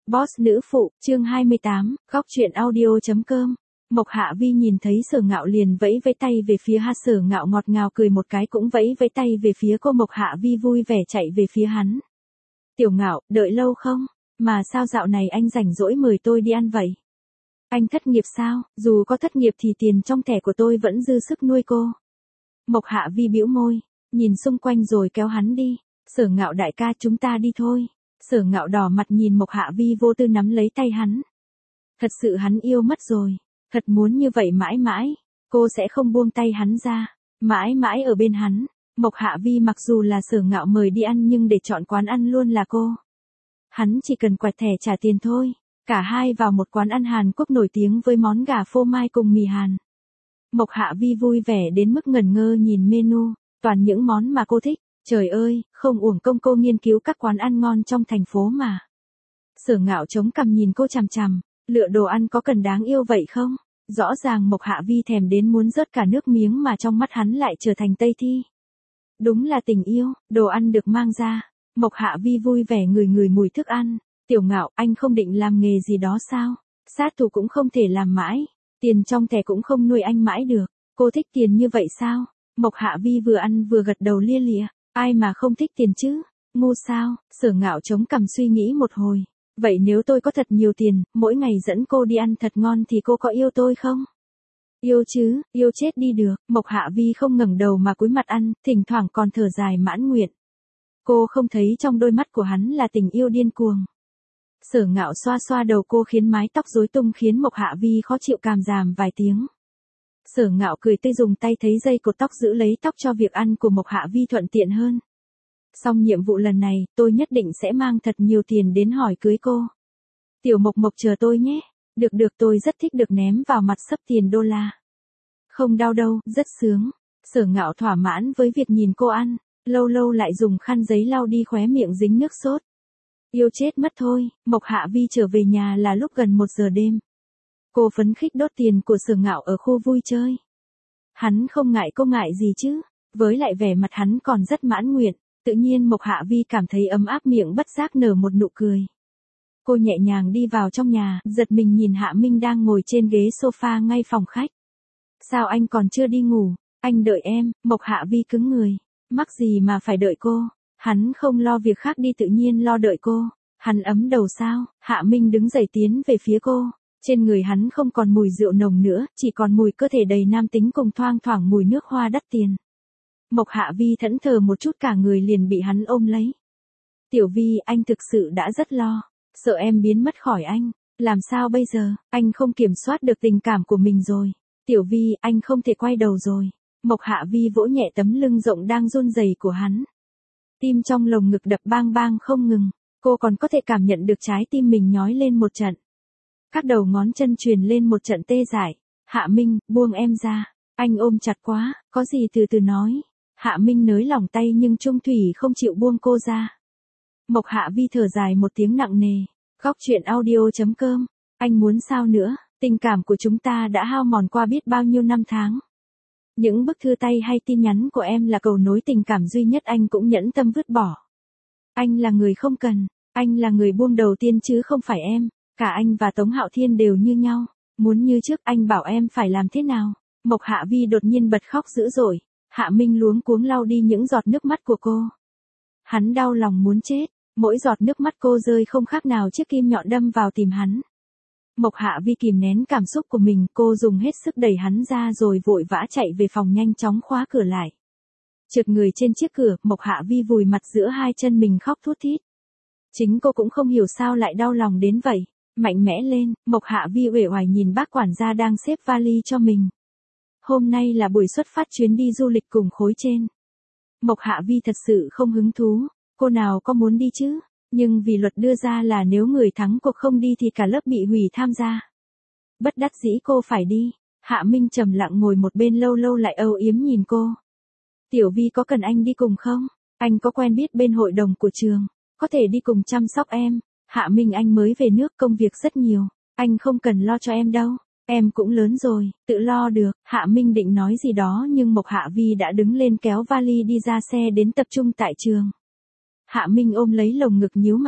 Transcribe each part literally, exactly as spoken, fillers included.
Boss nữ phụ, chương hai mươi tám, góc chuyện audio.com. Mộc Hạ Vi nhìn thấy Sở Ngạo liền vẫy vẫy tay về phía ha Sở Ngạo ngọt ngào cười một cái cũng vẫy vẫy tay về phía cô. Mộc Hạ Vi vui vẻ chạy về phía hắn. Tiểu Ngạo, đợi lâu không? Mà sao dạo này anh rảnh rỗi mời tôi đi ăn vậy? Anh thất nghiệp sao? Dù có thất nghiệp thì tiền trong thẻ của tôi vẫn dư sức nuôi cô. Mộc Hạ Vi bĩu môi, nhìn xung quanh rồi kéo hắn đi. Sở Ngạo đại ca, chúng ta đi thôi. Sở Ngạo đỏ mặt nhìn Mộc Hạ Vi vô tư nắm lấy tay hắn. Thật sự hắn yêu mất rồi. Thật muốn như vậy mãi mãi. Cô sẽ không buông tay hắn ra. Mãi mãi ở bên hắn. Mộc Hạ Vi mặc dù là Sở Ngạo mời đi ăn nhưng để chọn quán ăn luôn là cô. Hắn chỉ cần quẹt thẻ trả tiền thôi. Cả hai vào một quán ăn Hàn Quốc nổi tiếng với món gà phô mai cùng mì Hàn. Mộc Hạ Vi vui vẻ đến mức ngẩn ngơ nhìn menu. Toàn những món mà cô thích. Trời ơi, không uổng công cô nghiên cứu các quán ăn ngon trong thành phố mà. Sở Ngạo chống cằm nhìn cô chằm chằm, lựa đồ ăn có cần đáng yêu vậy không? Rõ ràng Mộc Hạ Vi thèm đến muốn rớt cả nước miếng mà trong mắt hắn lại trở thành Tây Thi. Đúng là tình yêu, đồ ăn được mang ra. Mộc Hạ Vi vui vẻ ngửi ngửi mùi thức ăn. Tiểu Ngạo, anh không định làm nghề gì đó sao? Sát thủ cũng không thể làm mãi. Tiền trong thẻ cũng không nuôi anh mãi được. Cô thích tiền như vậy sao? Mộc Hạ Vi vừa ăn vừa gật đầu lia lịa. Ai mà không thích tiền chứ? Ngu sao? Sở Ngạo chống cằm suy nghĩ một hồi. Vậy nếu tôi có thật nhiều tiền, mỗi ngày dẫn cô đi ăn thật ngon thì cô có yêu tôi không? Yêu chứ, yêu chết đi được. Mộc Hạ Vi không ngẩng đầu mà cúi mặt ăn, thỉnh thoảng còn thở dài mãn nguyện. Cô không thấy trong đôi mắt của hắn là tình yêu điên cuồng. Sở Ngạo xoa xoa đầu cô khiến mái tóc rối tung khiến Mộc Hạ Vi khó chịu càm ràm vài tiếng. Sở Ngạo cười tươi dùng tay thấy dây cột tóc giữ lấy tóc cho việc ăn của Mộc Hạ Vi thuận tiện hơn. Xong nhiệm vụ lần này, tôi nhất định sẽ mang thật nhiều tiền đến hỏi cưới cô. Tiểu Mộc Mộc chờ tôi nhé. Được được, tôi rất thích được ném vào mặt sấp tiền đô la. Không đau đâu, rất sướng. Sở Ngạo thỏa mãn với việc nhìn cô ăn, lâu lâu lại dùng khăn giấy lau đi khóe miệng dính nước sốt. Yêu chết mất thôi. Mộc Hạ Vi trở về nhà là lúc gần một giờ đêm. Cô phấn khích đốt tiền của Sở Ngạo ở khu vui chơi. Hắn không ngại, cô ngại gì chứ? Với lại vẻ mặt hắn còn rất mãn nguyện. Tự nhiên Mộc Hạ Vi cảm thấy ấm áp, miệng bất giác nở một nụ cười. Cô nhẹ nhàng đi vào trong nhà, giật mình nhìn Hạ Minh đang ngồi trên ghế sofa ngay phòng khách. Sao anh còn chưa đi ngủ? Anh đợi em. Mộc Hạ Vi cứng người. Mắc gì mà phải đợi cô? Hắn không lo việc khác đi tự nhiên lo đợi cô. Hắn ấm đầu sao? Hạ Minh đứng dậy tiến về phía cô. Trên người hắn không còn mùi rượu nồng nữa, chỉ còn mùi cơ thể đầy nam tính cùng thoang thoảng mùi nước hoa đắt tiền. Mộc Hạ Vi thẫn thờ một chút cả người liền bị hắn ôm lấy. Tiểu Vi, anh thực sự đã rất lo. Sợ em biến mất khỏi anh. Làm sao bây giờ? Anh không kiểm soát được tình cảm của mình rồi. Tiểu Vi, anh không thể quay đầu rồi. Mộc Hạ Vi vỗ nhẹ tấm lưng rộng đang run rẩy của hắn. Tim trong lồng ngực đập bang bang không ngừng. Cô còn có thể cảm nhận được trái tim mình nhói lên một trận. Các đầu ngón chân truyền lên một trận tê dại. Hạ Minh, buông em ra. Anh ôm chặt quá, có gì từ từ nói. Hạ Minh nới lỏng tay nhưng trung thủy không chịu buông cô ra. Mộc Hạ Vi thở dài một tiếng nặng nề. Góc chuyện audio.com. Anh muốn sao nữa? Tình cảm của chúng ta đã hao mòn qua biết bao nhiêu năm tháng. Những bức thư tay hay tin nhắn của em là cầu nối tình cảm duy nhất anh cũng nhẫn tâm vứt bỏ. Anh là người không cần. Anh là người buông đầu tiên chứ không phải em. Cả anh và Tống Hạo Thiên đều như nhau. Muốn như trước anh bảo em phải làm thế nào? Mộc Hạ Vi đột nhiên bật khóc dữ dội. Hạ Minh luống cuống lau đi những giọt nước mắt của cô. Hắn đau lòng muốn chết. Mỗi giọt nước mắt cô rơi không khác nào chiếc kim nhọn đâm vào tim hắn. Mộc Hạ Vi kìm nén cảm xúc của mình, cô dùng hết sức đẩy hắn ra rồi vội vã chạy về phòng nhanh chóng khóa cửa lại. Trượt người trên chiếc cửa, Mộc Hạ Vi vùi mặt giữa hai chân mình khóc thút thít. Chính cô cũng không hiểu sao lại đau lòng đến vậy. Mạnh mẽ lên, Mộc Hạ Vi uể oải nhìn bác quản gia đang xếp vali cho mình. Hôm nay là buổi xuất phát chuyến đi du lịch cùng khối trên. Mộc Hạ Vi thật sự không hứng thú, cô nào có muốn đi chứ, nhưng vì luật đưa ra là nếu người thắng cuộc không đi thì cả lớp bị hủy tham gia. Bất đắc dĩ cô phải đi. Hạ Minh trầm lặng ngồi một bên lâu lâu lại âu yếm nhìn cô. Tiểu Vi có cần anh đi cùng không? Anh có quen biết bên hội đồng của trường, có thể đi cùng chăm sóc em. Hạ Minh, anh mới về nước công việc rất nhiều, anh không cần lo cho em đâu. Em cũng lớn rồi, tự lo được. Hạ Minh định nói gì đó nhưng Mộc Hạ Vi đã đứng lên kéo vali đi ra xe đến tập trung tại trường. Hạ Minh ôm lấy lồng ngực nhíu mày.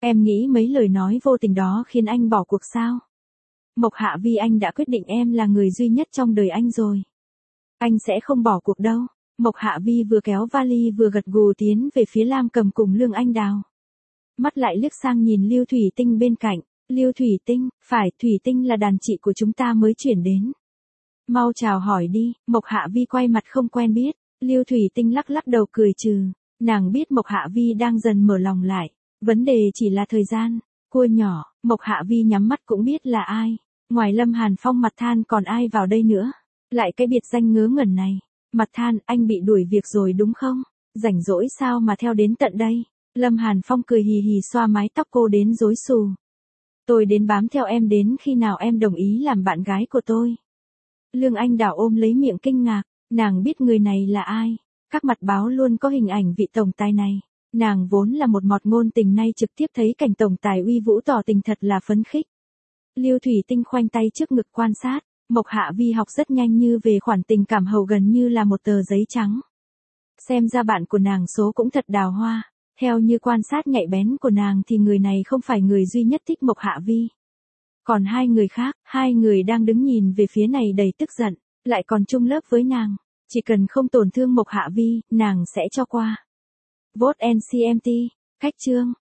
Em nghĩ mấy lời nói vô tình đó khiến anh bỏ cuộc sao? Mộc Hạ Vi, anh đã quyết định em là người duy nhất trong đời anh rồi. Anh sẽ không bỏ cuộc đâu. Mộc Hạ Vi vừa kéo vali vừa gật gù tiến về phía Lam Cầm cùng Lương Anh Đào. Mắt lại liếc sang nhìn Lưu Thủy Tinh bên cạnh. Lưu Thủy Tinh, phải, Thủy Tinh là đàn chị của chúng ta mới chuyển đến. Mau chào hỏi đi. Mộc Hạ Vi quay mặt không quen biết. Lưu Thủy Tinh lắc lắc đầu cười trừ. Nàng biết Mộc Hạ Vi đang dần mở lòng lại. Vấn đề chỉ là thời gian. Cua nhỏ, Mộc Hạ Vi nhắm mắt cũng biết là ai. Ngoài Lâm Hàn Phong Mặt Than còn ai vào đây nữa. Lại cái biệt danh ngớ ngẩn này. Mặt Than, anh bị đuổi việc rồi đúng không? Rảnh rỗi sao mà theo đến tận đây? Lâm Hàn Phong cười hì hì xoa mái tóc cô đến rối xù. Tôi đến bám theo em đến khi nào em đồng ý làm bạn gái của tôi. Lương Anh Đào ôm lấy miệng kinh ngạc. Nàng biết người này là ai. Các mặt báo luôn có hình ảnh vị tổng tài này. Nàng vốn là một mọt ngôn tình, nay trực tiếp thấy cảnh tổng tài uy vũ tỏ tình thật là phấn khích. Lưu Thủy Tinh khoanh tay trước ngực quan sát. Mộc Hạ Vi học rất nhanh như về khoản tình cảm hầu gần như là một tờ giấy trắng. Xem ra bạn của nàng số cũng thật đào hoa. Theo như quan sát nhạy bén của nàng thì người này không phải người duy nhất thích Mộc Hạ Vi. Còn hai người khác, hai người đang đứng nhìn về phía này đầy tức giận, lại còn chung lớp với nàng. Chỉ cần không tổn thương Mộc Hạ Vi, nàng sẽ cho qua. Vote en xê em tê, cách chương.